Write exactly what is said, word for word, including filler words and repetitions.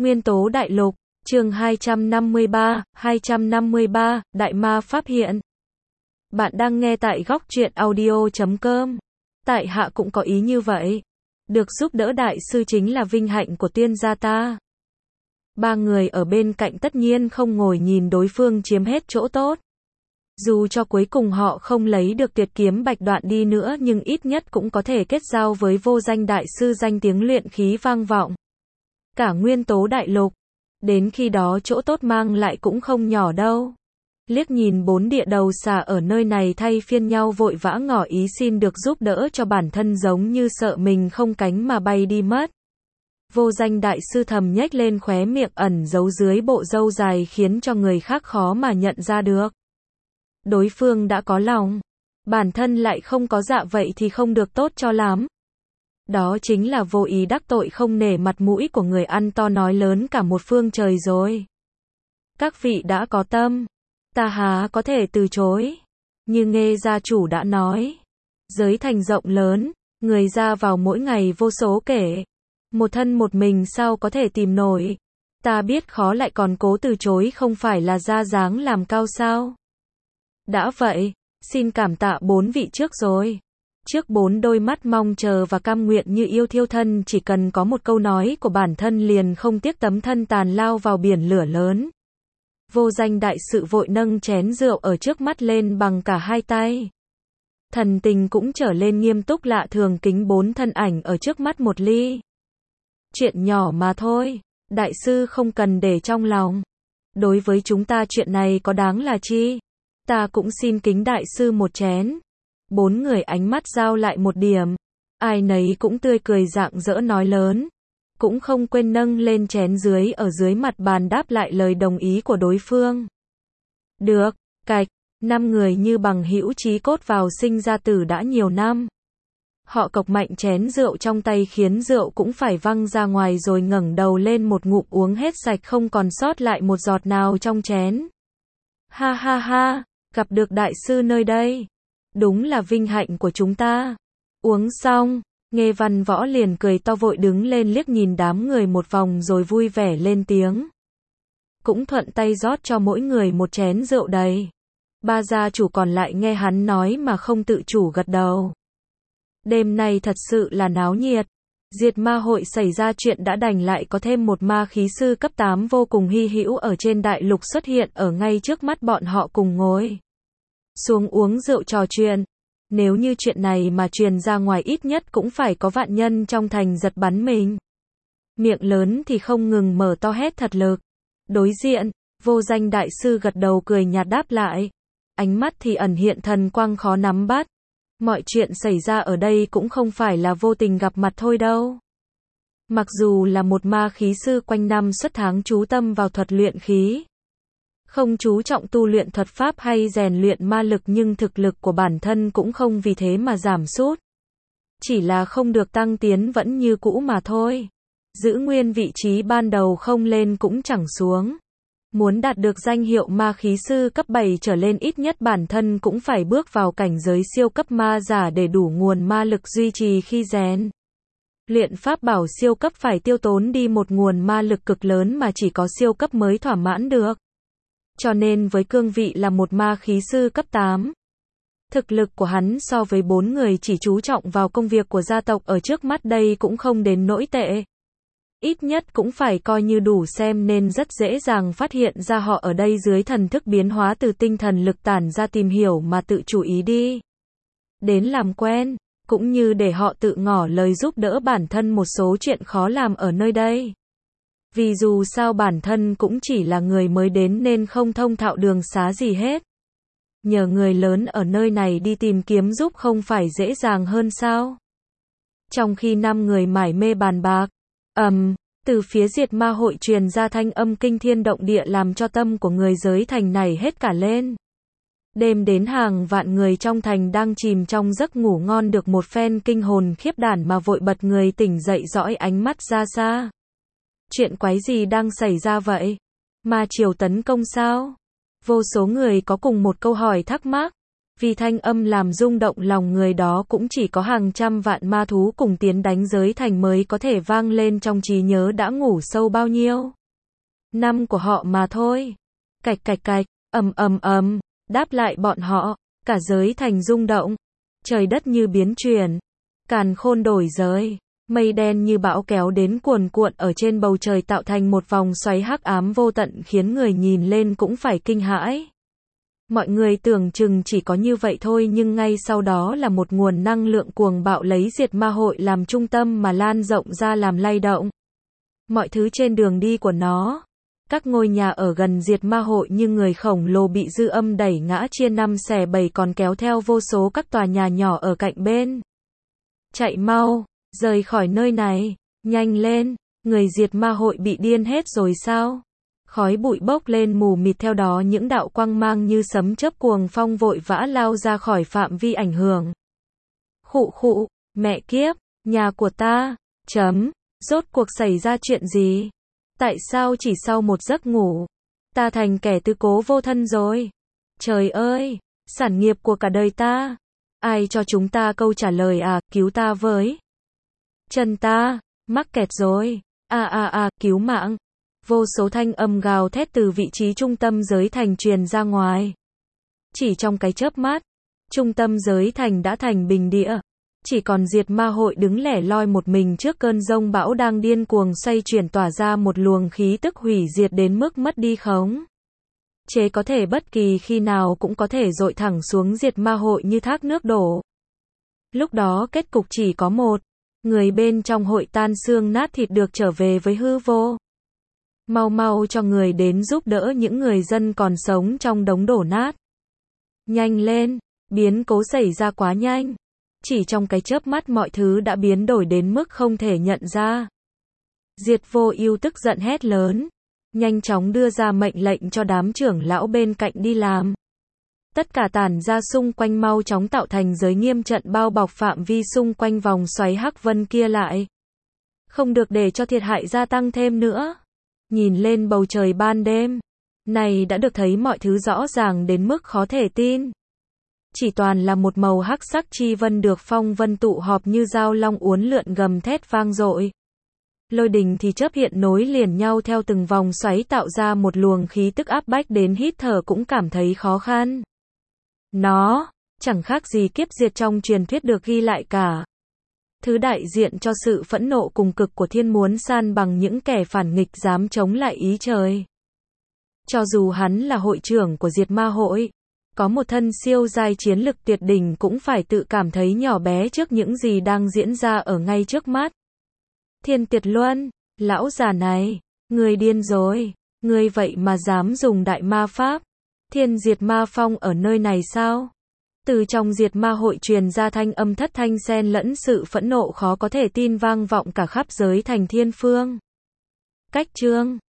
Nguyên tố đại lục, chương hai trăm năm mươi ba, hai trăm năm mươi ba, Đại ma Pháp hiện. Bạn đang nghe tại góc truyện audio chấm com. Tại hạ cũng có ý như vậy. Được giúp đỡ đại sư chính là vinh hạnh của tiên gia ta. Ba người ở bên cạnh tất nhiên không ngồi nhìn đối phương chiếm hết chỗ tốt. Dù cho cuối cùng họ không lấy được tuyệt kiếm bạch đoạn đi nữa nhưng ít nhất cũng có thể kết giao với vô danh đại sư danh tiếng luyện khí vang vọng. Cả nguyên tố đại lục. Đến khi đó chỗ tốt mang lại cũng không nhỏ đâu. Liếc nhìn bốn địa đầu xà ở nơi này thay phiên nhau vội vã ngỏ ý xin được giúp đỡ cho bản thân giống như sợ mình không cánh mà bay đi mất. Vô danh đại sư thầm nhếch lên khóe miệng ẩn giấu dưới bộ râu dài khiến cho người khác khó mà nhận ra được. Đối phương đã có lòng, bản thân lại không có dạ vậy thì không được tốt cho lắm. Đó chính là vô ý đắc tội không nể mặt mũi của người ăn to nói lớn cả một phương trời rồi. Các vị đã có tâm, ta há có thể từ chối. Như Nghê gia chủ đã nói, giới thành rộng lớn, người ra vào mỗi ngày vô số kể. Một thân một mình sao có thể tìm nổi. Ta biết khó lại còn cố từ chối không phải là ra dáng làm cao sao. Đã vậy, xin cảm tạ bốn vị trước rồi. Trước bốn đôi mắt mong chờ và cam nguyện như yêu thiêu thân chỉ cần có một câu nói của bản thân liền không tiếc tấm thân tàn lao vào biển lửa lớn. Vô danh đại sự vội nâng chén rượu ở trước mắt lên bằng cả hai tay. Thần tình cũng trở lên nghiêm túc lạ thường kính bốn thân ảnh ở trước mắt một ly. Chuyện nhỏ mà thôi, đại sư không cần để trong lòng. Đối với chúng ta chuyện này có đáng là chi? Ta cũng xin kính đại sư một chén. Bốn người ánh mắt giao lại một điểm. Ai nấy cũng tươi cười rạng rỡ nói lớn. Cũng không quên nâng lên chén dưới ở dưới mặt bàn đáp lại lời đồng ý của đối phương. Được, cạch, năm người như bằng hữu chí cốt vào sinh ra tử đã nhiều năm. Họ cộc mạnh chén rượu trong tay khiến rượu cũng phải văng ra ngoài rồi ngẩng đầu lên một ngụm uống hết sạch không còn sót lại một giọt nào trong chén. Ha ha ha, gặp được đại sư nơi đây. Đúng là vinh hạnh của chúng ta. Uống xong, Nghê Văn Võ liền cười to vội đứng lên liếc nhìn đám người một vòng rồi vui vẻ lên tiếng. Cũng thuận tay rót cho mỗi người một chén rượu đầy. Ba gia chủ còn lại nghe hắn nói mà không tự chủ gật đầu. Đêm nay thật sự là náo nhiệt. Diệt ma hội xảy ra chuyện đã đành lại có thêm một ma khí sư cấp tám vô cùng hy hữu ở trên đại lục xuất hiện ở ngay trước mắt bọn họ cùng ngồi xuống uống rượu trò chuyện. Nếu như chuyện này mà truyền ra ngoài ít nhất cũng phải có vạn nhân trong thành giật bắn mình. Miệng lớn thì không ngừng mở to hét thật lực. Đối diện, vô danh đại sư gật đầu cười nhạt đáp lại. Ánh mắt thì ẩn hiện thần quang khó nắm bắt. Mọi chuyện xảy ra ở đây cũng không phải là vô tình gặp mặt thôi đâu. Mặc dù là một ma khí sư quanh năm suốt tháng chú tâm vào thuật luyện khí. Không chú trọng tu luyện thuật pháp hay rèn luyện ma lực nhưng thực lực của bản thân cũng không vì thế mà giảm sút. Chỉ là không được tăng tiến vẫn như cũ mà thôi. Giữ nguyên vị trí ban đầu không lên cũng chẳng xuống. Muốn đạt được danh hiệu ma khí sư cấp bảy trở lên ít nhất bản thân cũng phải bước vào cảnh giới siêu cấp ma giả để đủ nguồn ma lực duy trì khi rèn. Luyện pháp bảo siêu cấp phải tiêu tốn đi một nguồn ma lực cực lớn mà chỉ có siêu cấp mới thỏa mãn được. Cho nên với cương vị là một ma khí sư cấp tám, thực lực của hắn so với bốn người chỉ chú trọng vào công việc của gia tộc ở trước mắt đây cũng không đến nỗi tệ. Ít nhất cũng phải coi như đủ xem nên rất dễ dàng phát hiện ra họ ở đây dưới thần thức biến hóa từ tinh thần lực tản ra tìm hiểu mà tự chủ ý đi. Đến làm quen, cũng như để họ tự ngỏ lời giúp đỡ bản thân một số chuyện khó làm ở nơi đây. Vì dù sao bản thân cũng chỉ là người mới đến nên không thông thạo đường xá gì hết. Nhờ người lớn ở nơi này đi tìm kiếm giúp không phải dễ dàng hơn sao? Trong khi năm người mải mê bàn bạc, ầm, um, từ phía diệt ma hội truyền ra thanh âm kinh thiên động địa làm cho tâm của người giới thành này hết cả lên. Đêm đến hàng vạn người trong thành đang chìm trong giấc ngủ ngon được một phen kinh hồn khiếp đảm mà vội bật người tỉnh dậy dõi ánh mắt ra xa. Chuyện quái gì đang xảy ra vậy? Ma triều tấn công sao? Vô số người có cùng một câu hỏi thắc mắc. Vì thanh âm làm rung động lòng người đó cũng chỉ có hàng trăm vạn ma thú cùng tiến đánh giới thành mới có thể vang lên trong trí nhớ đã ngủ sâu bao nhiêu năm của họ mà thôi. Cạch cạch cạch, ầm ầm ầm, đáp lại bọn họ, cả giới thành rung động, trời đất như biến chuyển, càn khôn đổi giới, mây đen như bão kéo đến cuồn cuộn ở trên bầu trời tạo thành một vòng xoáy hắc ám vô tận khiến người nhìn lên cũng phải kinh hãi. Mọi người tưởng chừng chỉ có như vậy thôi nhưng ngay sau đó là một nguồn năng lượng cuồng bạo lấy diệt ma hội làm trung tâm mà lan rộng ra làm lay động mọi thứ trên đường đi của nó. Các ngôi nhà ở gần diệt ma hội như người khổng lồ bị dư âm đẩy ngã chia năm xẻ bảy còn kéo theo vô số các tòa nhà nhỏ ở cạnh bên. Chạy mau, rời khỏi nơi này, nhanh lên, người diệt ma hội bị điên hết rồi sao? Khói bụi bốc lên mù mịt theo đó những đạo quang mang như sấm chớp cuồng phong vội vã lao ra khỏi phạm vi ảnh hưởng. Khụ khụ, mẹ kiếp, nhà của ta, chấm, rốt cuộc xảy ra chuyện gì? Tại sao chỉ sau một giấc ngủ, ta thành kẻ tứ cố vô thân rồi? Trời ơi, sản nghiệp của cả đời ta. Ai cho chúng ta câu trả lời à, cứu ta với. Chân ta, mắc kẹt rồi. À à à, cứu mạng. Vô số thanh âm gào thét từ vị trí trung tâm giới thành truyền ra ngoài. Chỉ trong cái chớp mắt, trung tâm giới thành đã thành bình địa. Chỉ còn diệt ma hội đứng lẻ loi một mình trước cơn giông bão đang điên cuồng xoay chuyển tỏa ra một luồng khí tức hủy diệt đến mức mất đi khống chế có thể bất kỳ khi nào cũng có thể dội thẳng xuống diệt ma hội như thác nước đổ. Lúc đó kết cục chỉ có một, người bên trong hội tan xương nát thịt được trở về với hư vô. Mau mau cho người đến giúp đỡ những người dân còn sống trong đống đổ nát. Nhanh lên, biến cố xảy ra quá nhanh. Chỉ trong cái chớp mắt mọi thứ đã biến đổi đến mức không thể nhận ra. Diệt Vô Ưu tức giận hét lớn, nhanh chóng đưa ra mệnh lệnh cho đám trưởng lão bên cạnh đi làm. Tất cả tản ra xung quanh mau chóng tạo thành giới nghiêm trận bao bọc phạm vi xung quanh vòng xoáy hắc vân kia lại. Không được để cho thiệt hại gia tăng thêm nữa. Nhìn lên bầu trời ban đêm, này đã được thấy mọi thứ rõ ràng đến mức khó thể tin. Chỉ toàn là một màu hắc sắc chi vân được phong vân tụ họp như dao long uốn lượn gầm thét vang dội. Lôi đình thì chớp hiện nối liền nhau theo từng vòng xoáy tạo ra một luồng khí tức áp bách đến hít thở cũng cảm thấy khó khăn. Nó, chẳng khác gì kiếp diệt trong truyền thuyết được ghi lại cả. Thứ đại diện cho sự phẫn nộ cùng cực của thiên muốn san bằng những kẻ phản nghịch dám chống lại ý trời. Cho dù hắn là hội trưởng của diệt ma hội, có một thân siêu giai chiến lực tuyệt đỉnh cũng phải tự cảm thấy nhỏ bé trước những gì đang diễn ra ở ngay trước mắt. Thiên Tiệt Luân, lão già này, người điên rồi, người vậy mà dám dùng đại ma pháp. Thiên diệt ma phong ở nơi này sao? Từ trong diệt ma hội truyền ra thanh âm thất thanh xen lẫn sự phẫn nộ khó có thể tin vang vọng cả khắp giới thành thiên phương. Cách chương